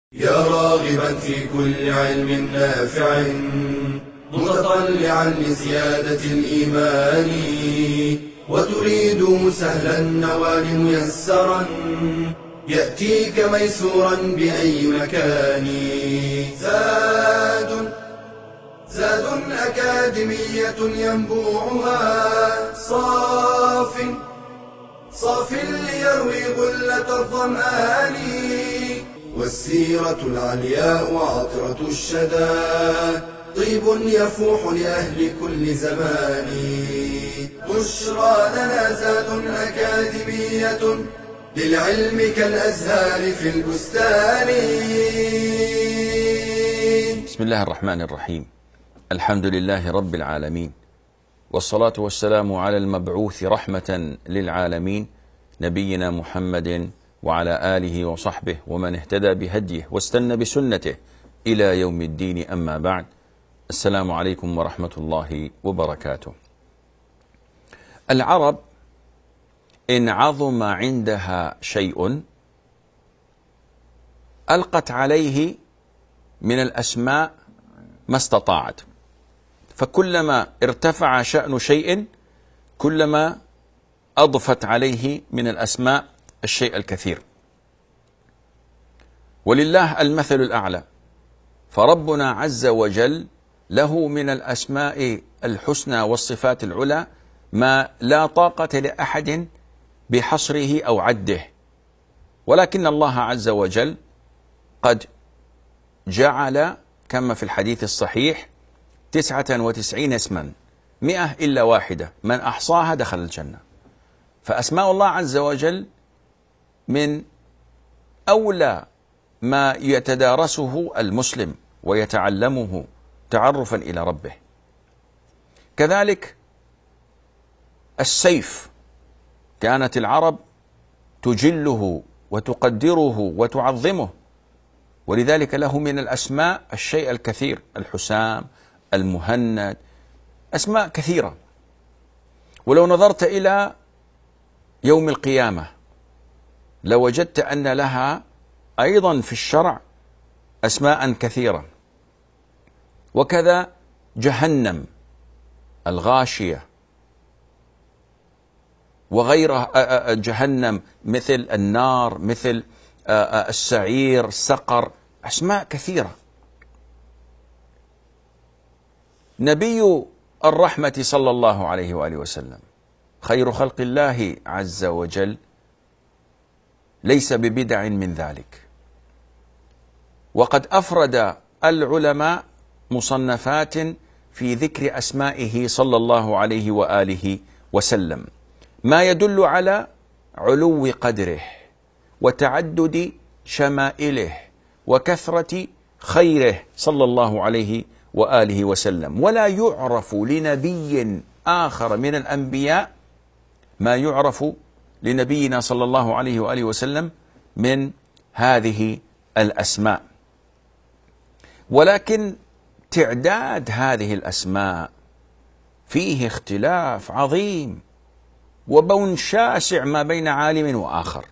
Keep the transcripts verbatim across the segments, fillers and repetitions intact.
يا راغبا في كل علم نافع متطلعا لزيادة الإيمان وتريد سهلا النوال ميسرا يأتيك ميسورا بأي مكان. زاد زاد أكاديمية ينبوعها صاف صاف ليروي غلة الظمآن والسيرة العلياء وعطرة الشدى طيب يفوح لأهل كل زمان. بشرى لنا زاد أكاديمية للعلم كالأزهار في البستان. بسم الله الرحمن الرحيم. الحمد لله رب العالمين، والصلاة والسلام على المبعوث رحمة للعالمين نبينا محمد وعلى آله وصحبه ومن اهتدى بهديه واستنى بسنته إلى يوم الدين. أما بعد، السلام عليكم ورحمة الله وبركاته. العرب إن عظم عندها شيء ألقت عليه من الأسماء ما استطاعت، فكلما ارتفع شأن شيء كلما أضفت عليه من الأسماء الشيء الكثير، ولله المثل الأعلى. فربنا عز وجل له من الأسماء الحسنى والصفات العلى ما لا طاقة لأحد بحصره أو عده، ولكن الله عز وجل قد جعل كما في الحديث الصحيح تسعة وتسعين اسما مئة إلا واحدة من أحصاها دخل الجنة. فأسماء الله عز وجل من أولى ما يتدارسه المسلم ويتعلمه تعرفا إلى ربه. كذلك السيف، كانت العرب تجله وتقدره وتعظمه، ولذلك له من الأسماء الشيء الكثير، الحسام، المهند، أسماء كثيرة. ولو نظرت إلى يوم القيامة لوجدت أن لها أيضا في الشرع أسماء كثيرة. وكذا جهنم، الغاشية، وغيرها. جهنم مثل النار، مثل السعير، السقر، أسماء كثيرة. نبي الرحمة صلى الله عليه وآله وسلم خير خلق الله عز وجل ليس ببدع من ذلك، وقد أفرد العلماء مصنفات في ذكر أسمائه صلى الله عليه وآله وسلم، ما يدل على علو قدره وتعدد شمائله وكثرة خيره صلى الله عليه وآله وسلم. ولا يعرف لنبي آخر من الأنبياء ما يعرف لنبينا صلى الله عليه وآله وسلم من هذه الأسماء. ولكن تعداد هذه الأسماء فيه اختلاف عظيم وبون شاسع ما بين عالم وآخر،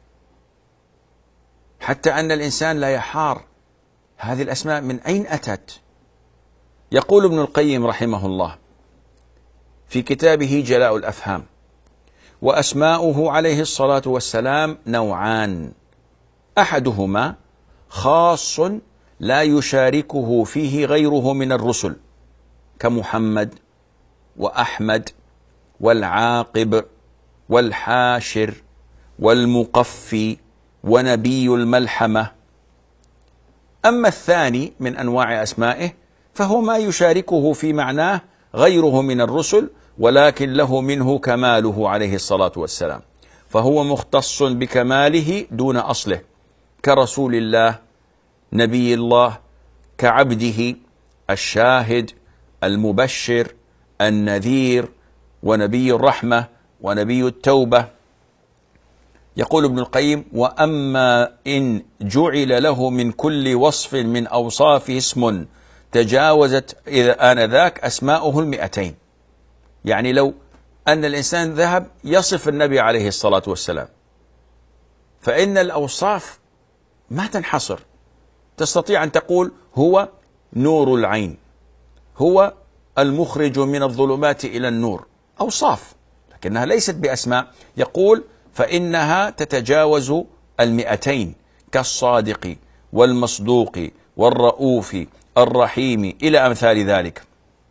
حتى أن الإنسان لا يحار هذه الأسماء من أين أتت. يقول ابن القيم رحمه الله في كتابه جلاء الأفهام: وأسماؤه عليه الصلاة والسلام نوعان، أحدهما خاص لا يشاركه فيه غيره من الرسل كمحمد وأحمد والعاقب والحاشر والمقفي ونبي الملحمة. أما الثاني من أنواع أسمائه فهو ما يشاركه في معناه غيره من الرسل، ولكن له منه كماله عليه الصلاة والسلام، فهو مختص بكماله دون أصله، كرسول الله، نبي الله، كعبده، الشاهد، المبشر، النذير، ونبي الرحمة، ونبي التوبة. يقول ابن القيم: وأما إن جعل له من كل وصف من أوصافه اسم تجاوزت إذا آنذاك أسماؤه المئتين. يعني لو أن الإنسان ذهب يصف النبي عليه الصلاة والسلام فإن الأوصاف ما تنحصر، تستطيع أن تقول هو نور العين، هو المخرج من الظلمات إلى النور، أوصاف، لكنها ليست بأسماء. يقول فإنها تتجاوز المئتين، كالصادق والمصدوق والرؤوف الرحيم إلى أمثال ذلك.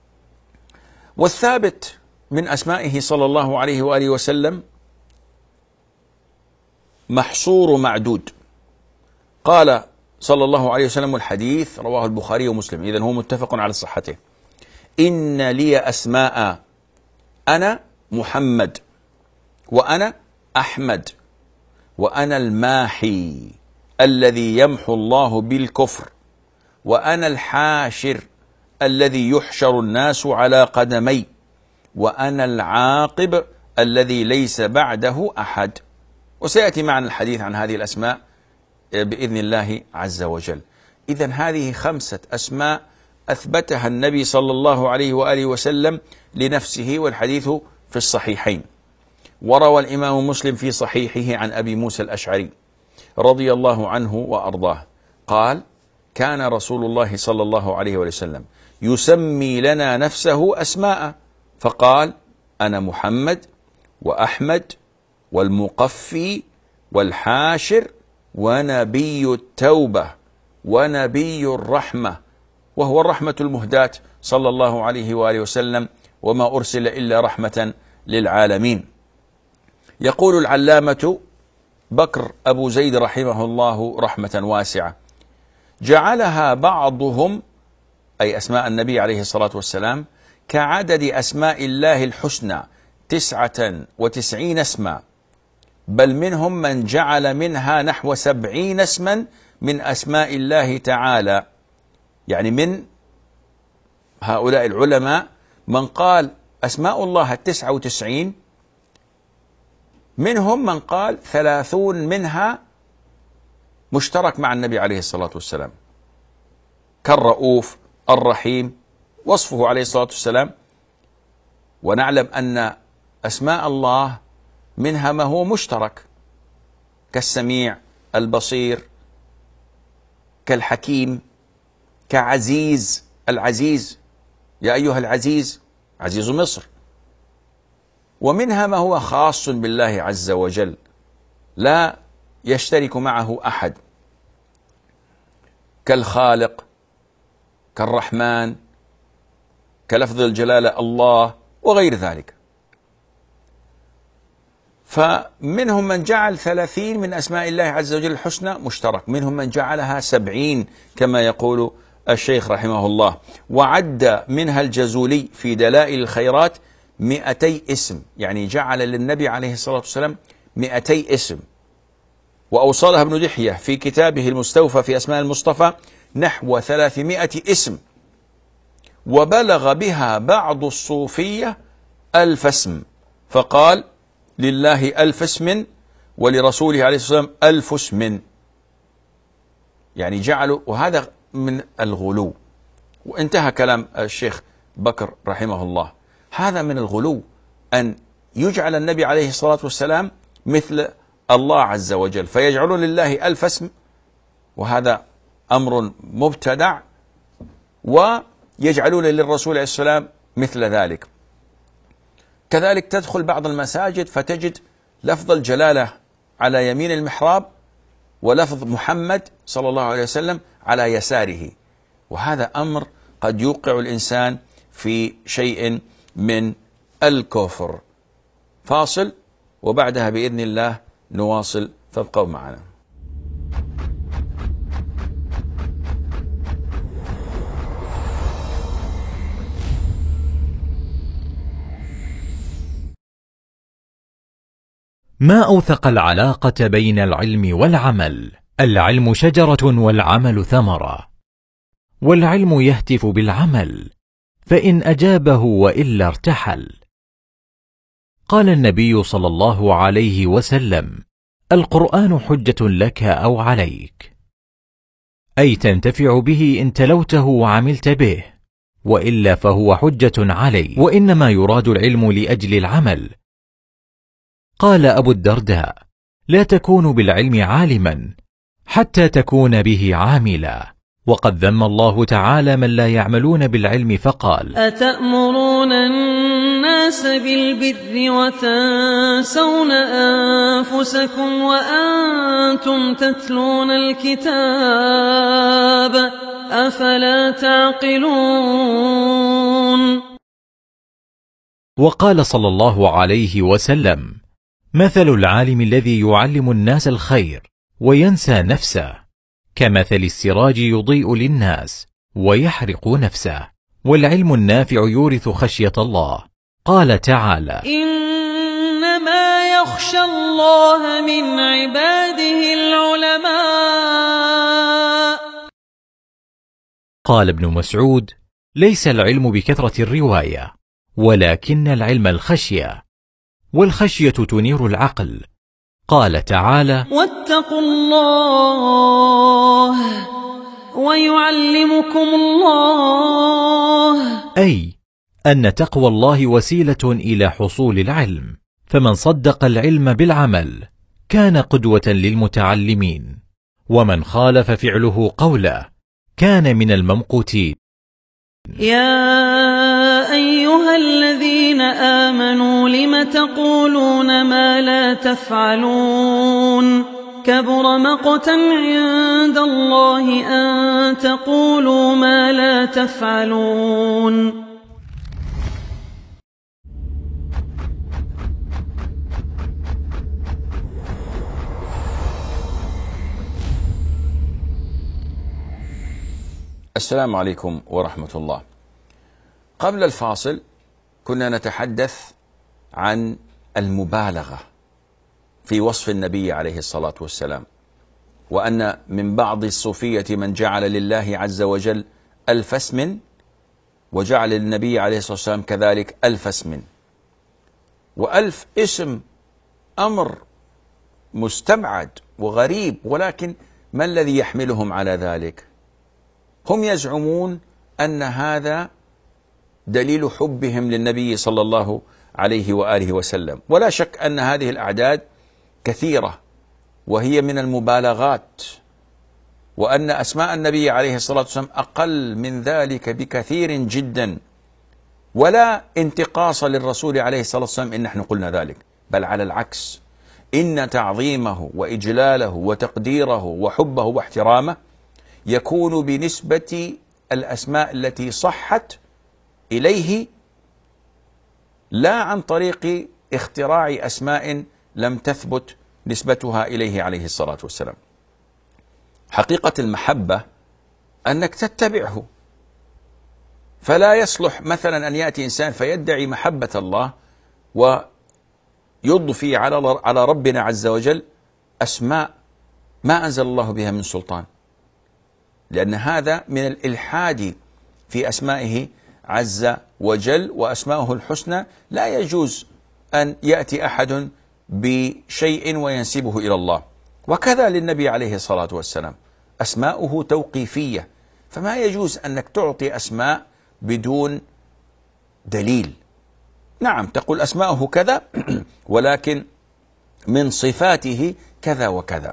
والثابت من أسمائه صلى الله عليه وآله وسلم محصور معدود. قال صلى الله عليه وسلم، الحديث رواه البخاري ومسلم، إذن هو متفق على صحته: إن لي أسماء، أنا محمد، وأنا أحمد، وأنا الماحي الذي يمحو الله بالكفر، وأنا الحاشر الذي يحشر الناس على قدمي، وأنا العاقب الذي ليس بعده أحد. وسيأتي معنا الحديث عن هذه الأسماء بإذن الله عز وجل. إذن هذه خمسة أسماء أثبتها النبي صلى الله عليه وآله وسلم لنفسه، والحديث في الصحيحين. وروى الإمام مسلم في صحيحه عن أبي موسى الأشعري رضي الله عنه وأرضاه قال: كان رسول الله صلى الله عليه وسلم يسمي لنا نفسه أسماء، فقال: أنا محمد وأحمد والمقفي والحاشر ونبي التوبة ونبي الرحمة، وهو الرحمة المهداة صلى الله عليه وآله وسلم، وما أرسل إلا رحمة للعالمين. يقول العلامة بكر أبو زيد رحمه الله رحمة واسعة: جعلها بعضهم، أي أسماء النبي عليه الصلاة والسلام، كعدد أسماء الله الحسنى تسعة وتسعين اسما، بل منهم من جعل منها نحو سبعين اسما من أسماء الله تعالى. يعني من هؤلاء العلماء من قال أسماء الله التسعة وتسعين، منهم من قال ثلاثون منها مشترك مع النبي عليه الصلاة والسلام، كالرؤوف الرحيم وصفه عليه الصلاة والسلام. ونعلم أن أسماء الله منها ما هو مشترك، كالسميع البصير، كالحكيم، كعزيز، العزيز، يا أيها العزيز، عزيز مصر. ومنها ما هو خاص بالله عز وجل لا يشترك معه أحد، كالخالق، كالرحمن، كلفظ الجلالة الله، وغير ذلك. فمنهم من جعل ثلاثين من أسماء الله عز وجل الحسنى مشترك، منهم من جعلها سبعين كما يقول الشيخ رحمه الله. وعد منها الجزولي في دلائل الخيرات مئتي اسم، يعني جعل للنبي عليه الصلاة والسلام مئتي اسم. وأوصلها ابن دحية في كتابه المستوفى في أسماء المصطفى نحو ثلاثمائة اسم. وبلغ بها بعض الصوفية ألف اسم، فقال: لله ألف اسم ولرسوله عليه الصلاة والسلام ألف اسم. يعني جعلوا، وهذا من الغلو. وانتهى كلام الشيخ بكر رحمه الله. هذا من الغلو أن يجعل النبي عليه الصلاة والسلام مثل الله عز وجل، فيجعلون لله ألف اسم، وهذا أمر مبتدع. ويجعلون للرسول عليه السلام مثل ذلك. كذلك تدخل بعض المساجد فتجد لفظ الجلالة على يمين المحراب، ولفظ محمد صلى الله عليه وسلم على يساره، وهذا أمر قد يوقع الإنسان في شيء من الكفر. فاصل، وبعدها بإذن الله نواصل، فابقوا معنا. ما أوثق العلاقة بين العلم والعمل. العلم شجرة والعمل ثمرة، والعلم يهتف بالعمل، فإن أجابه وإلا ارتحل. قال النبي صلى الله عليه وسلم: القرآن حجة لك أو عليك، أي تنتفع به إن تلوته وعملت به، وإلا فهو حجة عليك، وإنما يراد العلم لأجل العمل. قال أبو الدرداء: لا تكون بالعلم عالما حتى تكون به عاملا. وقد ذم الله تعالى من لا يعملون بالعلم فقال: أتأمرون الناس بالبر وتنسون أنفسكم وأنتم تتلون الكتاب أفلا تعقلون. وقال صلى الله عليه وسلم: مثل العالم الذي يعلم الناس الخير وينسى نفسه كمثل السراج يضيء للناس ويحرق نفسه. والعلم النافع يورث خشية الله. قال تعالى: إنما يخشى الله من عباده العلماء. قال ابن مسعود: ليس العلم بكثرة الرواية، ولكن العلم الخشية، والخشية تنير العقل. قال تعالى: واتقوا الله ويعلمكم الله، أي أن تقوى الله وسيلة إلى حصول العلم، فمن صدق العلم بالعمل كان قدوة للمتعلمين، ومن خالف فعله قوله كان من الممقوتين. يا أيها الذين آمنوا لم تقولون ما لا تفعلون كبر مقتا عند الله أن تقولوا ما لا تفعلون. السلام عليكم ورحمة الله. قبل الفاصل كنا نتحدث عن المبالغة في وصف النبي عليه الصلاة والسلام، وأن من بعض الصوفية من جعل لله عز وجل ألف اسم، وجعل للنبي عليه الصلاة والسلام كذلك ألف اسم. وألف اسم أمر مستبعد وغريب، ولكن ما الذي يحملهم على ذلك؟ هم يزعمون أن هذا دليل حبهم للنبي صلى الله عليه وآله وسلم، ولا شك أن هذه الأعداد كثيرة وهي من المبالغات، وأن أسماء النبي عليه الصلاة والسلام أقل من ذلك بكثير جدا، ولا انتقاص للرسول عليه الصلاة والسلام إن نحن قلنا ذلك، بل على العكس، إن تعظيمه وإجلاله وتقديره وحبه واحترامه يكون بنسبة الأسماء التي صحت إليه، لا عن طريق اختراع أسماء لم تثبت نسبتها إليه عليه الصلاة والسلام. حقيقة المحبة أنك تتبعه، فلا يصلح مثلا أن يأتي إنسان فيدعي محبة الله ويضفي على على ربنا عز وجل أسماء ما أنزل الله بها من سلطان، لأن هذا من الإلحاد في أسمائه عز وجل، وأسماؤه الحسنى لا يجوز أن يأتي أحد بشيء وينسبه إلى الله. وكذا للنبي عليه الصلاة والسلام أسماؤه توقيفية، فما يجوز أنك تعطي أسماء بدون دليل. نعم تقول أسماؤه كذا ولكن من صفاته كذا وكذا،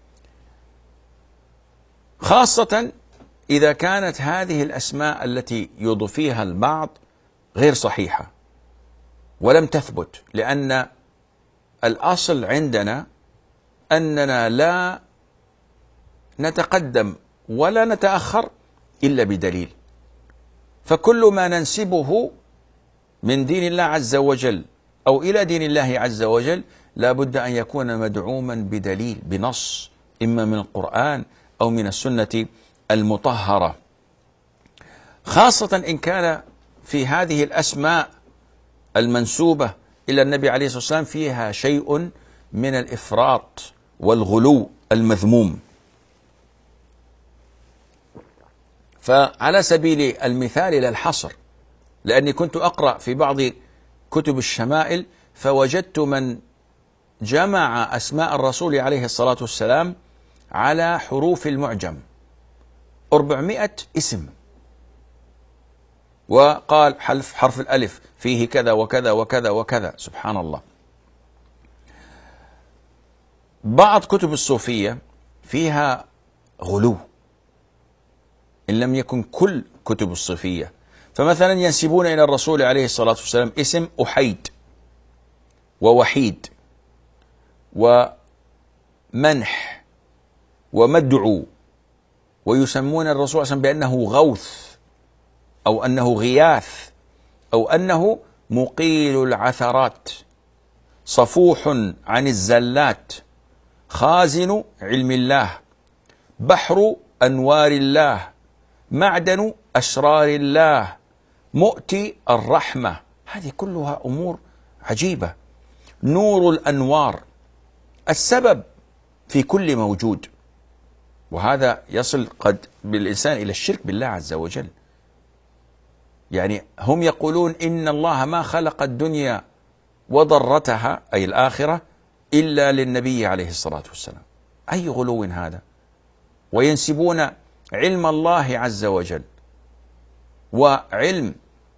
خاصة إذا كانت هذه الأسماء التي يضيفها البعض غير صحيحة ولم تثبت، لأن الأصل عندنا أننا لا نتقدم ولا نتأخر إلا بدليل، فكل ما ننسبه من دين الله عز وجل أو إلى دين الله عز وجل لا بد أن يكون مدعوما بدليل، بنص، إما من القرآن أو من السنة المطهرة، خاصة إن كان في هذه الأسماء المنسوبة إلى النبي عليه الصلاة والسلام فيها شيء من الإفراط والغلو المذموم. فعلى سبيل المثال لا الحصر، لأني كنت أقرأ في بعض كتب الشمائل فوجدت من جمع أسماء الرسول عليه الصلاة والسلام على حروف المعجم أربعمائة اسم، وقال حرف حرف الألف فيه كذا وكذا وكذا وكذا. سبحان الله. بعض كتب الصوفية فيها غلو، إن لم يكن كل كتب الصوفية. فمثلا ينسبون إلى الرسول عليه الصلاة والسلام اسم أحيد ووحيد ومنح ومدعو، ويسمون الرسول صلى الله عليه وسلم بأنه غوث أو أنه غياث أو أنه مقيل العثرات، صفوح عن الزلات، خازن علم الله، بحر أنوار الله، معدن أسرار الله، مؤتي الرحمة. هذه كلها أمور عجيبة. نور الأنوار، السبب في كل موجود. وهذا يصل قد بالإنسان إلى الشرك بالله عز وجل. يعني هم يقولون إن الله ما خلق الدنيا وضرتها أي الآخرة إلا للنبي عليه الصلاة والسلام. أي غلو هذا! وينسبون علم الله عز وجل وعلم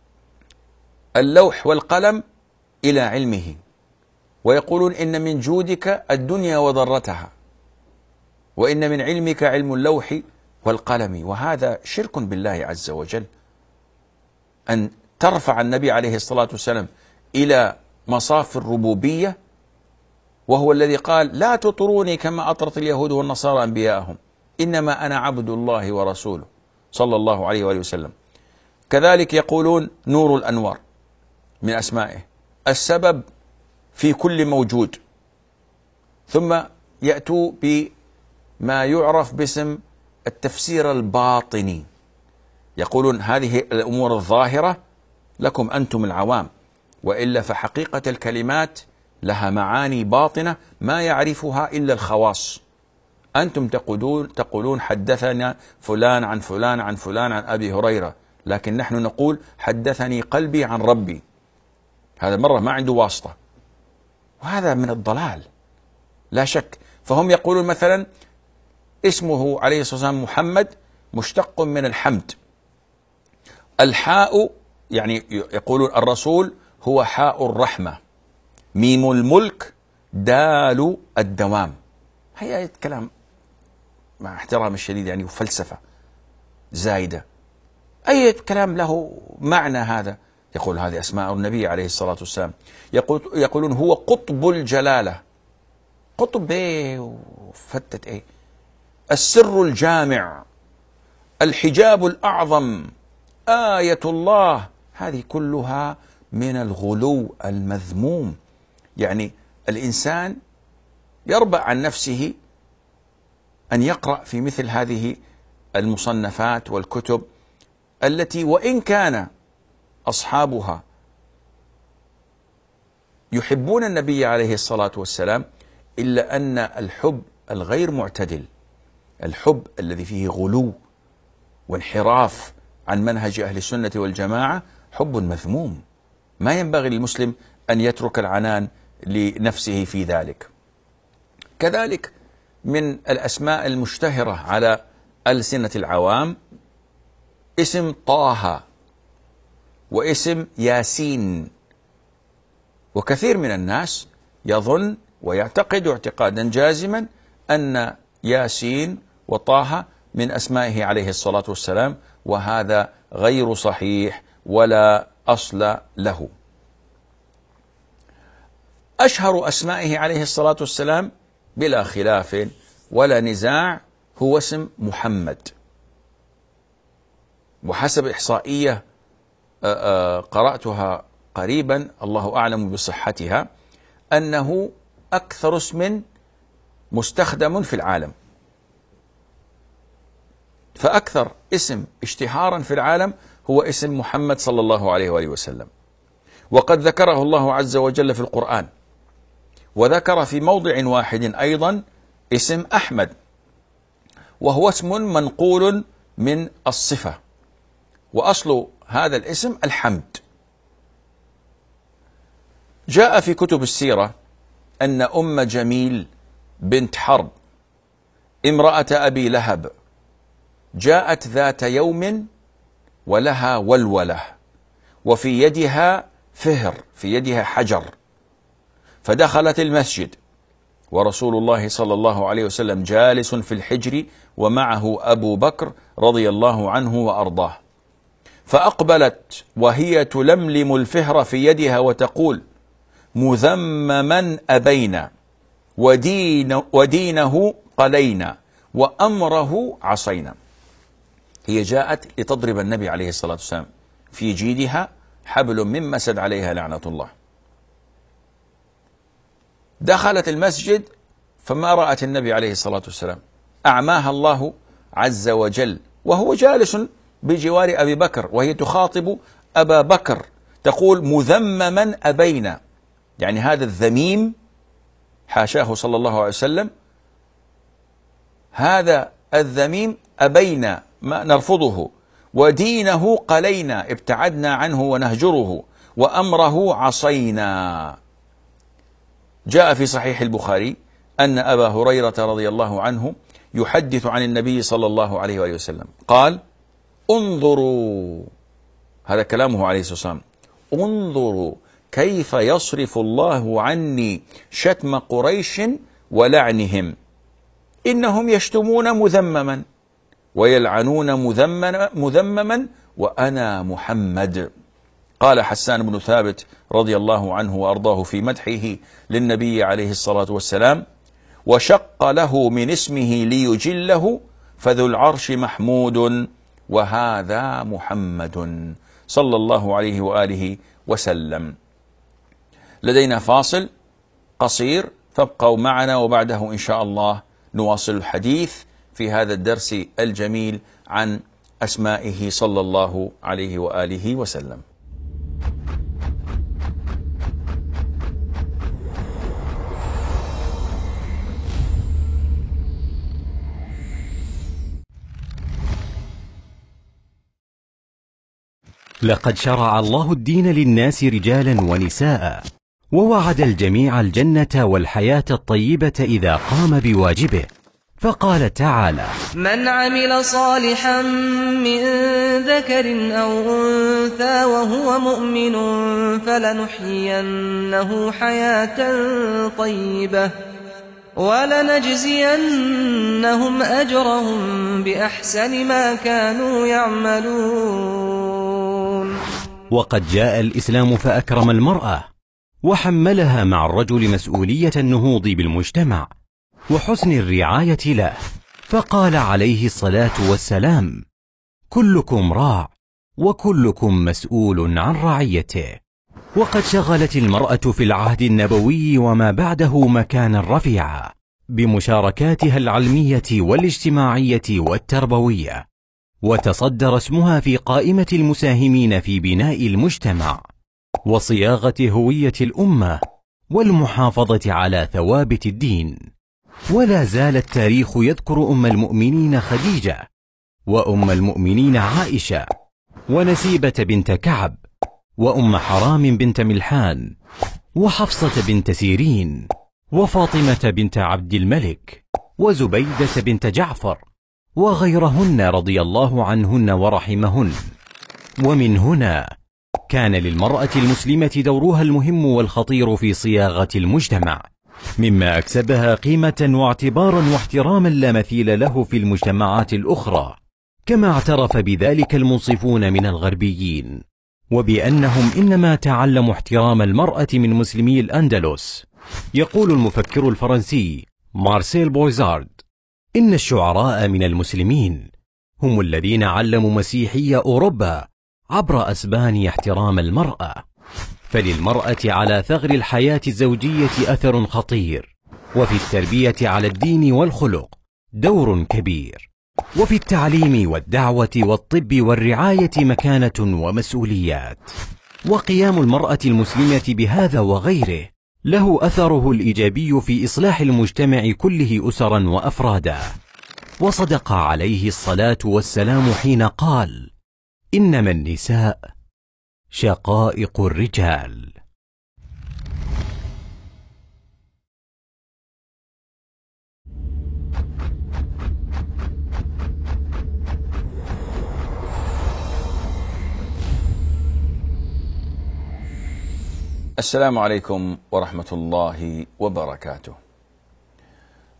اللوح والقلم إلى علمه، ويقولون إن من جودك الدنيا وضرتها، وإن من علمك علم اللوح والقلم. وهذا شرك بالله عز وجل، أن ترفع النبي عليه الصلاة والسلام إلى مصاف الربوبية، وهو الذي قال لا تطروني كما أطرت اليهود والنصارى أنبياءهم، إنما أنا عبد الله ورسوله صلى الله عليه وآله وسلم. كذلك يقولون نور الأنوار من أسمائه، السبب في كل موجود. ثم يأتوا بما يعرف باسم التفسير الباطني، يقولون هذه الأمور الظاهرة لكم أنتم العوام، وإلا فحقيقة الكلمات لها معاني باطنة ما يعرفها إلا الخواص. أنتم تقولون, تقولون حدثنا فلان عن فلان عن فلان عن أبي هريرة، لكن نحن نقول حدثني قلبي عن ربي. هذا مرة ما عنده واسطة، وهذا من الضلال لا شك. فهم يقولون مثلا اسمه عليه الصلاة والسلام محمد مشتق من الحمد، الحاء يعني يقولون الرسول هو حاء الرحمة، ميم الملك، دال الدوام. هي آية كلام مع احترام الشديد يعني وفلسفة زايدة، أي كلام له معنى هذا. يقول هذه أسماء النبي عليه الصلاة والسلام. يقول يقولون هو قطب الجلالة، قطب ايه وفتت ايه، السر الجامع، الحجاب الأعظم، آية الله. هذه كلها من الغلو المذموم. يعني الإنسان يربع عن نفسه أن يقرأ في مثل هذه المصنفات والكتب التي وإن كان أصحابها يحبون النبي عليه الصلاة والسلام، إلا أن الحب الغير معتدل، الحب الذي فيه غلو وانحراف عن منهج أهل السنة والجماعة، حب مذموم. ما ينبغي للمسلم أن يترك العنان لنفسه في ذلك. كذلك من الأسماء المشتهرة على ألسنة العوام اسم طه واسم ياسين. وكثير من الناس يظن ويعتقد اعتقادا جازما أن ياسين وطه من أسمائه عليه الصلاة والسلام، وهذا غير صحيح ولا أصل له. أشهر أسمائه عليه الصلاة والسلام بلا خلاف ولا نزاع هو اسم محمد، وحسب إحصائية قرأتها قريبا الله أعلم بصحتها أنه أكثر اسم مستخدم في العالم. فأكثر اسم اشتهارا في العالم هو اسم محمد صلى الله عليه وآله وسلم، وقد ذكره الله عز وجل في القرآن، وذكر في موضع واحد أيضا اسم أحمد، وهو اسم منقول من الصفة، وأصل هذا الاسم الحمد. جاء في كتب السيرة أن أم جميل بنت حرب امرأة أبي لهب جاءت ذات يوم ولها ولولة، وفي يدها فهر، في يدها حجر، فدخلت المسجد ورسول الله صلى الله عليه وسلم جالس في الحجر ومعه أبو بكر رضي الله عنه وأرضاه، فأقبلت وهي تلملم الفهر في يدها وتقول: مذمما أبينا ودين ودينه قلينا وأمره عصينا. هي جاءت لتضرب النبي عليه الصلاة والسلام، في جيدها حبل من مسد عليها لعنة الله. دخلت المسجد فما رأت النبي عليه الصلاة والسلام، أعماها الله عز وجل وهو جالس بجوار أبي بكر، وهي تخاطب أبا بكر تقول: مذمما أبينا، يعني هذا الذميم حاشاه صلى الله عليه وسلم، هذا الذميم أبينا ما نرفضه، ودينه قلينا ابتعدنا عنه ونهجره، وأمره عصينا. جاء في صحيح البخاري أن أبا هريرة رضي الله عنه يحدث عن النبي صلى الله عليه وآله وسلم قال: انظروا، هذا كلامه عليه الصلاة والسلام، انظروا كيف يصرف الله عني شتم قريش ولعنهم، إنهم يشتمون مذمما ويلعنون مذمما وأنا محمد. قال حسان بن ثابت رضي الله عنه وأرضاه في مدحه للنبي عليه الصلاة والسلام: وشق له من اسمه ليجله، فذو العرش محمود وهذا محمد صلى الله عليه وآله وسلم. لدينا فاصل قصير، فابقوا معنا، وبعده إن شاء الله نواصل الحديث في هذا الدرس الجميل عن أسمائه صلى الله عليه وآله وسلم. لقد شرع الله الدين للناس رجالا ونساء، ووعد الجميع الجنة والحياة الطيبة إذا قام بواجبه، فقال تعالى: من عمل صالحا من ذكر أو أنثى وهو مؤمن فلنحيينه حياة طيبة ولنجزينهم أجرهم بأحسن ما كانوا يعملون. وقد جاء الإسلام فأكرم المرأة، وحملها مع الرجل مسؤولية النهوض بالمجتمع وحسن الرعاية له، فقال عليه الصلاة والسلام: كلكم راع وكلكم مسؤول عن رعيته. وقد شغلت المرأة في العهد النبوي وما بعده مكانا رفيعا بمشاركاتها العلمية والاجتماعية والتربوية، وتصدر اسمها في قائمة المساهمين في بناء المجتمع وصياغة هوية الأمة والمحافظة على ثوابت الدين. ولا زال التاريخ يذكر أم المؤمنين خديجة، وأم المؤمنين عائشة، ونسيبة بنت كعب، وأم حرام بنت ملحان، وحفصة بنت سيرين، وفاطمة بنت عبد الملك، وزبيدة بنت جعفر، وغيرهن رضي الله عنهن ورحمهن. ومن هنا كان للمرأة المسلمة دورها المهم والخطير في صياغة المجتمع، مما أكسبها قيمة واعتبارا واحتراما لا مثيل له في المجتمعات الأخرى، كما اعترف بذلك المنصفون من الغربيين، وبأنهم إنما تعلموا احترام المرأة من مسلمي الأندلس. يقول المفكر الفرنسي مارسيل بويزارد: إن الشعراء من المسلمين هم الذين علموا مسيحي أوروبا عبر أسبانيا احترام المرأة، فللمرأة على ثغر الحياة الزوجية أثر خطير، وفي التربية على الدين والخلق دور كبير، وفي التعليم والدعوة والطب والرعاية مكانة ومسؤوليات. وقيام المرأة المسلمة بهذا وغيره له أثره الإيجابي في إصلاح المجتمع كله أسرا وأفرادا. وصدق عليه الصلاة والسلام حين قال: إنما النساء شقائق الرجال. السلام عليكم ورحمة الله وبركاته.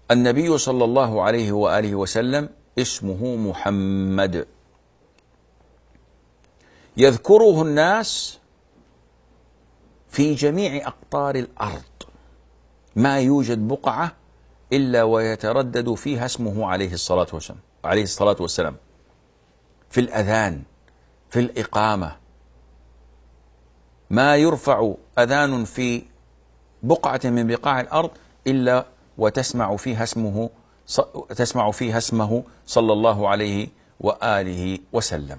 النبي صلى الله عليه وآله وسلم اسمه محمد، يذكره الناس في جميع أقطار الأرض، ما يوجد بقعة إلا ويتردد فيها اسمه عليه الصلاة والسلام عليه الصلاة والسلام في الأذان، في الإقامة. ما يرفع أذان في بقعة من بقاع الأرض إلا وتسمع فيها اسمه تسمع فيها اسمه صلى الله عليه وآله وسلم.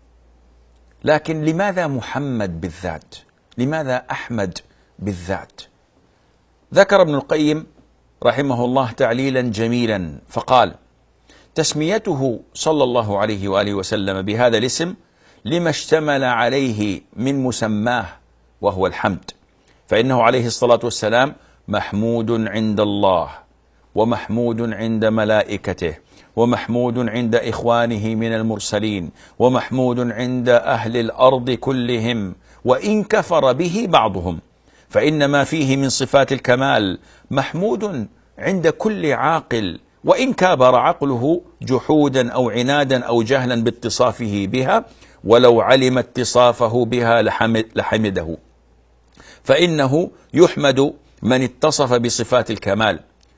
لكن لماذا محمد بالذات؟ لماذا أحمد بالذات؟ ذكر ابن القيم رحمه الله تعليلا جميلا فقال: تسميته صلى الله عليه وآله وسلم بهذا الاسم لما اشتمل عليه من مسماه وهو الحمد، فإنه عليه الصلاة والسلام محمود عند الله، ومحمود عند ملائكته، ومحمود عند إخوانه من المرسلين، ومحمود عند أهل الأرض كلهم، وإن كفر به بعضهم، فإن ما فيه من صفات الكمال محمود عند كل عاقل، وإن كابر عقله جحودا أو عنادا أو جهلا باتصافه بها، ولو علم اتصافه بها لحمد لحمده، فإنه يحمد من اتصف بصفات الكمال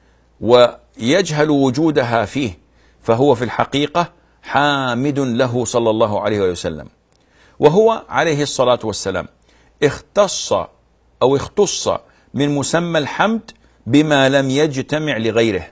ويجهل وجودها فيه، فهو في الحقيقة حامد له صلى الله عليه وسلم. وهو عليه الصلاة والسلام اختص أو اختص من مسمى الحمد بما لم يجتمع لغيره،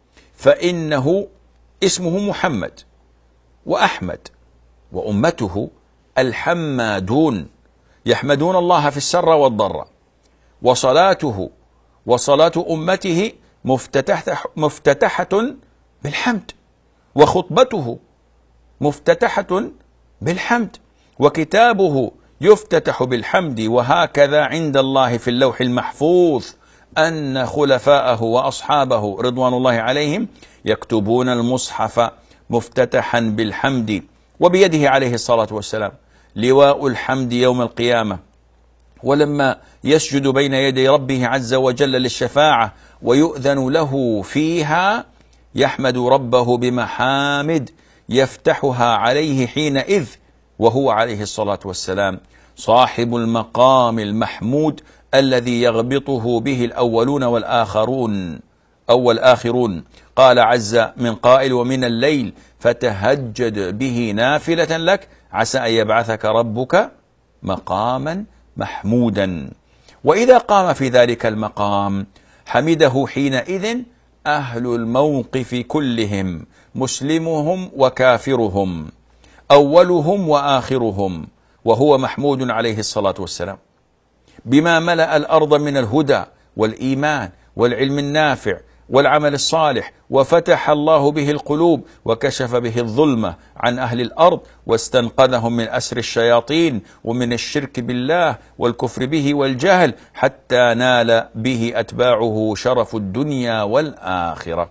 فإنه اسمه محمد وأحمد، وأمته الحمادون يحمدون الله في السر والضر، وصلاته وصلاة أمته مفتتحة, مفتتحة بالحمد، وخطبته مفتتحة بالحمد، وكتابه يفتتح بالحمد. وهكذا عند الله في اللوح المحفوظ أن خلفاءه وأصحابه رضوان الله عليهم يكتبون المصحف مفتتحا بالحمد، وبيده عليه الصلاة والسلام لواء الحمد يوم القيامة. ولما يسجد بين يدي ربه عز وجل للشفاعة ويؤذن له فيها يحمد ربه بمحامد يفتحها عليه حينئذ، وهو عليه الصلاة والسلام صاحب المقام المحمود الذي يغبطه به الأولون والآخرون أو الآخرون. قال عز من قائل: ومن الليل فتهجد به نافلة لك عسى أن يبعثك ربك مقاما محمودا. وإذا قام في ذلك المقام حمده حينئذ أهل الموقف كلهم، مسلمهم وكافرهم، أولهم وآخرهم، وهو محمود عليه الصلاة والسلام بما ملأ الأرض من الهدى والإيمان والعلم النافع والعمل الصالح، وفتح الله به القلوب وكشف به الظلمة عن أهل الأرض، واستنقذهم من أسر الشياطين ومن الشرك بالله والكفر به والجهل، حتى نال به أتباعه شرف الدنيا والآخرة.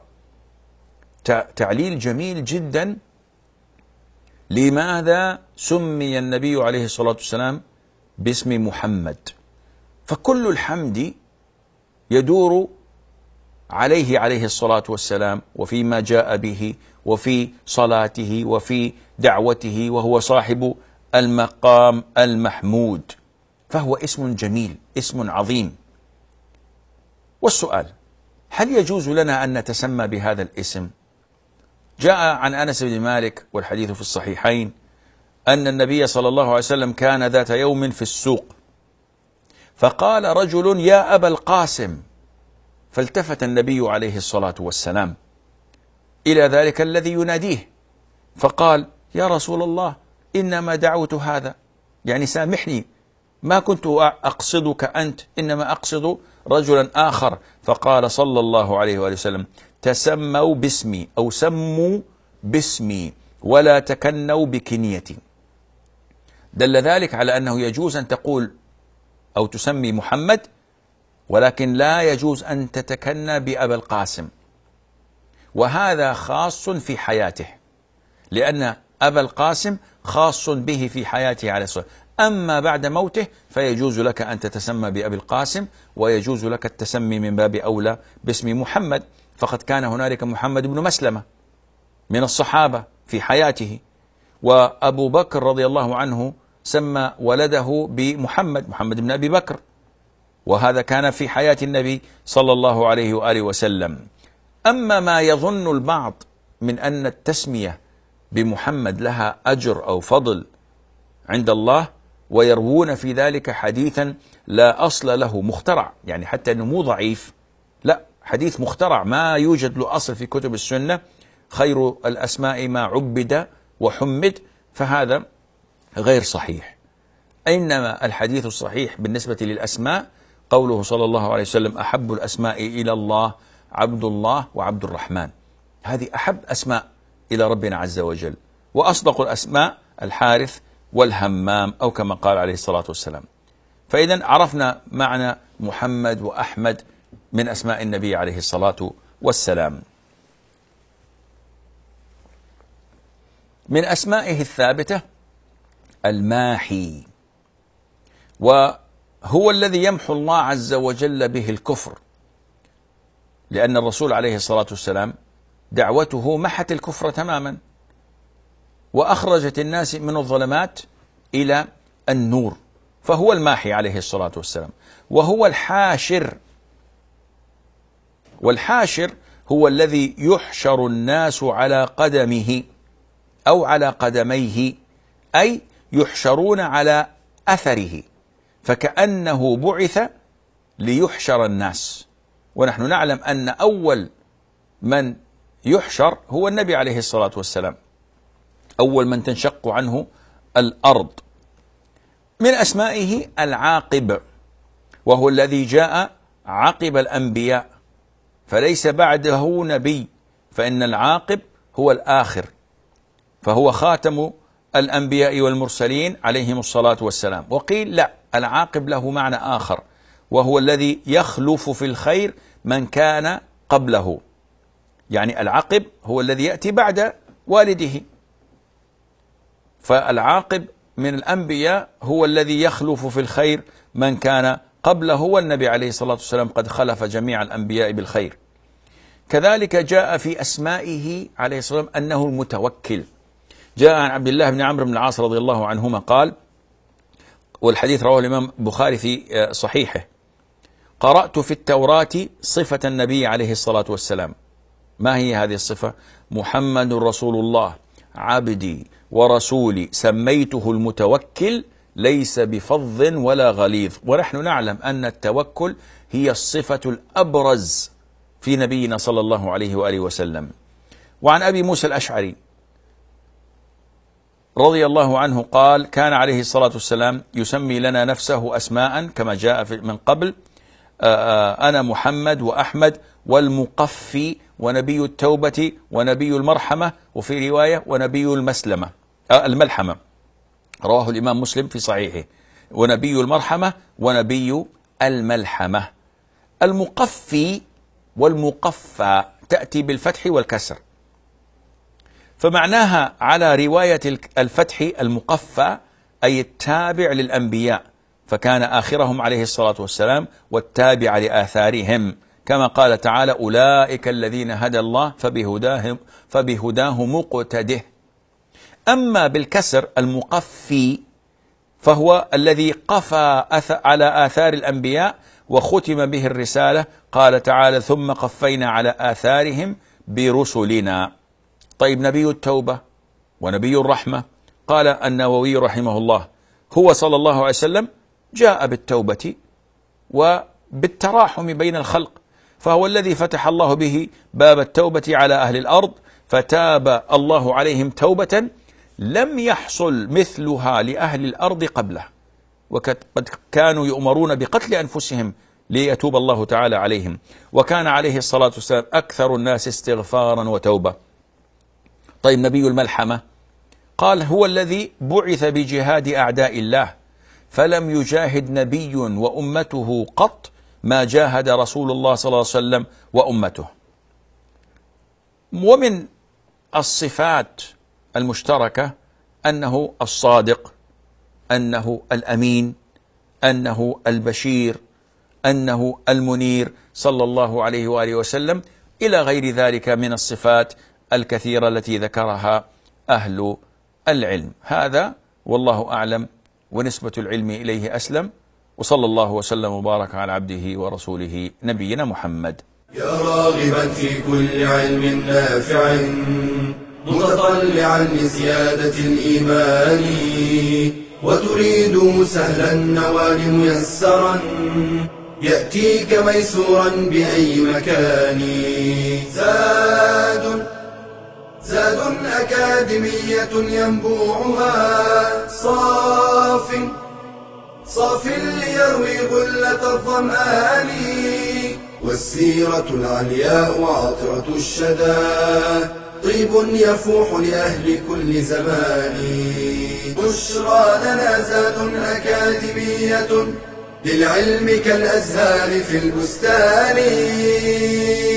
تعليل جميل جدا. لماذا سمي النبي عليه الصلاة والسلام باسم محمد؟ فكل الحمد يدور عليه عليه الصلاة والسلام، وفيما جاء به، وفي صلاته، وفي دعوته، وهو صاحب المقام المحمود، فهو اسم جميل، اسم عظيم. والسؤال: هل يجوز لنا أن نتسمى بهذا الاسم؟ جاء عن أنس بن مالك والحديث في الصحيحين أن النبي صلى الله عليه وسلم كان ذات يوم في السوق، فقال رجل: يا أبا القاسم، فالتفت النبي عليه الصلاة والسلام إلى ذلك الذي يناديه فقال: يا رسول الله، إنما دعوت هذا، يعني سامحني، ما كنت أقصدك أنت، إنما أقصد رجلا آخر. فقال صلى الله عليه وآله وسلم: تسموا باسمي أو سموا باسمي ولا تكنوا بكنيتي. دل ذلك على أنه يجوز أن تقول أو تسمي محمد، ولكن لا يجوز أن تتكنى بأبا القاسم، وهذا خاص في حياته، لأن أبا القاسم خاص به في حياته عليه الصلاة والسلام. أما بعد موته فيجوز لك أن تتسمى بأبي القاسم، ويجوز لك التسمي من باب أولى باسم محمد. فقد كان هنالك محمد بن مسلمة من الصحابة في حياته، وأبو بكر رضي الله عنه سمى ولده بمحمد، محمد بن أبي بكر، وهذا كان في حياة النبي صلى الله عليه وآله وسلم. أما ما يظن البعض من أن التسمية بمحمد لها أجر أو فضل عند الله، ويروون في ذلك حديثا لا أصل له، مخترع، يعني حتى أنه مو ضعيف، لا، حديث مخترع ما يوجد له أصل في كتب السنة، خير الأسماء ما عبد وحمد، فهذا غير صحيح. إنما الحديث الصحيح بالنسبة للأسماء قوله صلى الله عليه وسلم: أحب الأسماء إلى الله عبد الله وعبد الرحمن. هذه أحب أسماء إلى ربنا عز وجل، وأصدق الأسماء الحارث والهمام، أو كما قال عليه الصلاة والسلام. فإذا عرفنا معنى محمد وأحمد من أسماء النبي عليه الصلاة والسلام. من أسمائه الثابتة الماحي، وهو الذي يمحو الله عز وجل به الكفر، لأن الرسول عليه الصلاة والسلام دعوته محت الكفر تماما، وأخرجت الناس من الظلمات إلى النور، فهو الماحي عليه الصلاة والسلام. وهو الحاشر، والحاشر هو الذي يحشر الناس على قدمه أو على قدميه، أي يحشرون على أثره، فكأنه بعث ليحشر الناس. ونحن نعلم أن أول من يحشر هو النبي عليه الصلاة والسلام، أول من تنشق عنه الأرض. من أسمائه العاقب، وهو الذي جاء عقب الأنبياء، فليس بعده نبي، فإن العاقب هو الآخر، فهو خاتم الأنبياء والمرسلين عليهم الصلاة والسلام. وقيل لا، العاقب له معنى آخر، وهو الذي يخلف في الخير من كان قبله، يعني العقب هو الذي يأتي بعد والده، فالعاقب من الأنبياء هو الذي يخلف في الخير من كان قبله، والنبي عليه الصلاة والسلام قد خلف جميع الأنبياء بالخير. كذلك جاء في أسمائه عليه الصلاة والسلام أنه المتوكل. جاء عن عبد الله بن عمرو بن العاص رضي الله عنهما قال، والحديث رواه الإمام البخاري في صحيحه: قرأت في التوراة صفة النبي عليه الصلاة والسلام. ما هي هذه الصفة؟ محمد رسول الله عبدي ورسولي سميته المتوكل ليس بفظ ولا غليظ. ونحن نعلم أن التوكل هي الصفة الأبرز في نبينا صلى الله عليه وآله وسلم. وعن أبي موسى الأشعري رضي الله عنه قال: كان عليه الصلاة والسلام يسمي لنا نفسه أسماء كما جاء من قبل: أنا محمد وأحمد والمقفي ونبي التوبة ونبي المرحمة، وفي رواية ونبي المسلمة الملحمة، رواه الإمام مسلم في صحيحه، ونبي المرحمة ونبي الملحمة. المقفي والمقفى تأتي بالفتح والكسر، فمعناها على رواية الفتح المقفى أي التابع للأنبياء، فكان آخرهم عليه الصلاة والسلام والتابع لآثارهم، كما قال تعالى: أولئك الذين هدى الله فبهداه, فبهداه مقتده. أما بالكسر المقفي فهو الذي قفى على آثار الأنبياء وختم به الرسالة، قال تعالى: ثم قفينا على آثارهم برسلنا. طيب، نبي التوبة ونبي الرحمة، قال النووي رحمه الله: هو صلى الله عليه وسلم جاء بالتوبة وبالتراحم بين الخلق، فهو الذي فتح الله به باب التوبة على أهل الأرض، فتاب الله عليهم توبة لم يحصل مثلها لأهل الأرض قبله، وقد كانوا يؤمرون بقتل أنفسهم ليتوب الله تعالى عليهم، وكان عليه الصلاة والسلام أكثر الناس استغفارا وتوبة. طيب، نبي الملحمة قال: هو الذي بعث بجهاد أعداء الله، فلم يجاهد نبي وأمته قط ما جاهد رسول الله صلى الله عليه وسلم وأمته. ومن الصفات المشتركة أنه الصادق، أنه الأمين، أنه البشير، أنه المنير صلى الله عليه وآله وسلم، إلى غير ذلك من الصفات الكثيرة التي ذكرها أهل العلم. هذا والله أعلم، ونسبة العلم إليه أسلم. وصلى الله وسلم وبارك على عبده ورسوله نبينا محمد. يا راغبا في كل علم نافع متطلعا لزيادة الإيمان وتريد سهلا النوال ميسرا يأتيك ميسورا بأي مكان. زاد زاد أكاديمية ينبوعها صاف صاف ليروي غلة الظمآن والسيرة العلياء عطرة الشدى طيب يفوح لأهل كل زمان. بشرى لنا زاد أكاديمية للعلم كالأزهار في البستان.